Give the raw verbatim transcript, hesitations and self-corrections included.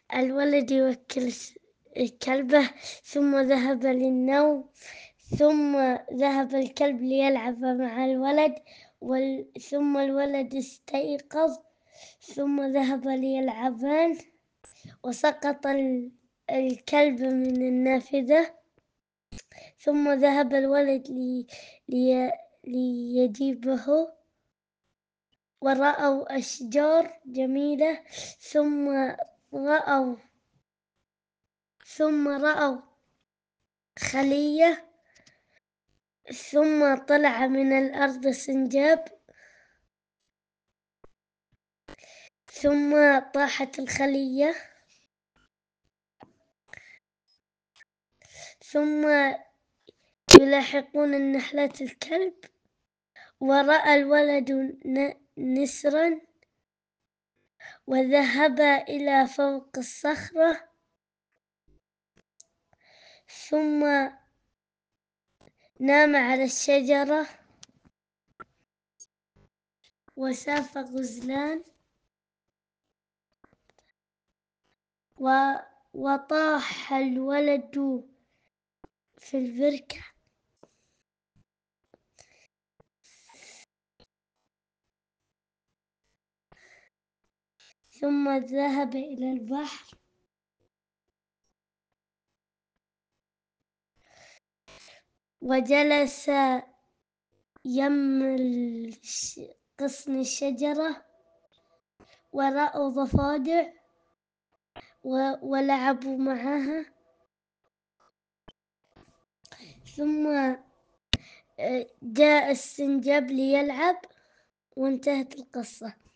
الولد يوكل كلبه ثم ذهب للنوم، ثم ذهب الكلب ليلعب مع الولد، ثم الولد استيقظ، ثم ذهب ليلعبان، وسقط الكلب من النافذة، ثم ذهب الولد لي لي ليجيبه، ورأوا أشجار جميلة، ثم رأوا ثم رأوا خلية، ثم طلع من الأرض سنجاب، ثم طاحت الخلية، ثم يلاحقون النحلة الكلب، ورأى الولد نسرا وذهب إلى فوق الصخرة، ثم نام على الشجرة وساف غزلان، وطاح الولد في البركة، ثم ذهب إلى البحر وجلس يم غصن الشجرة، ورأوا ضفادع ولعبوا معها، ثم جاء السنجاب ليلعب، وانتهت القصة.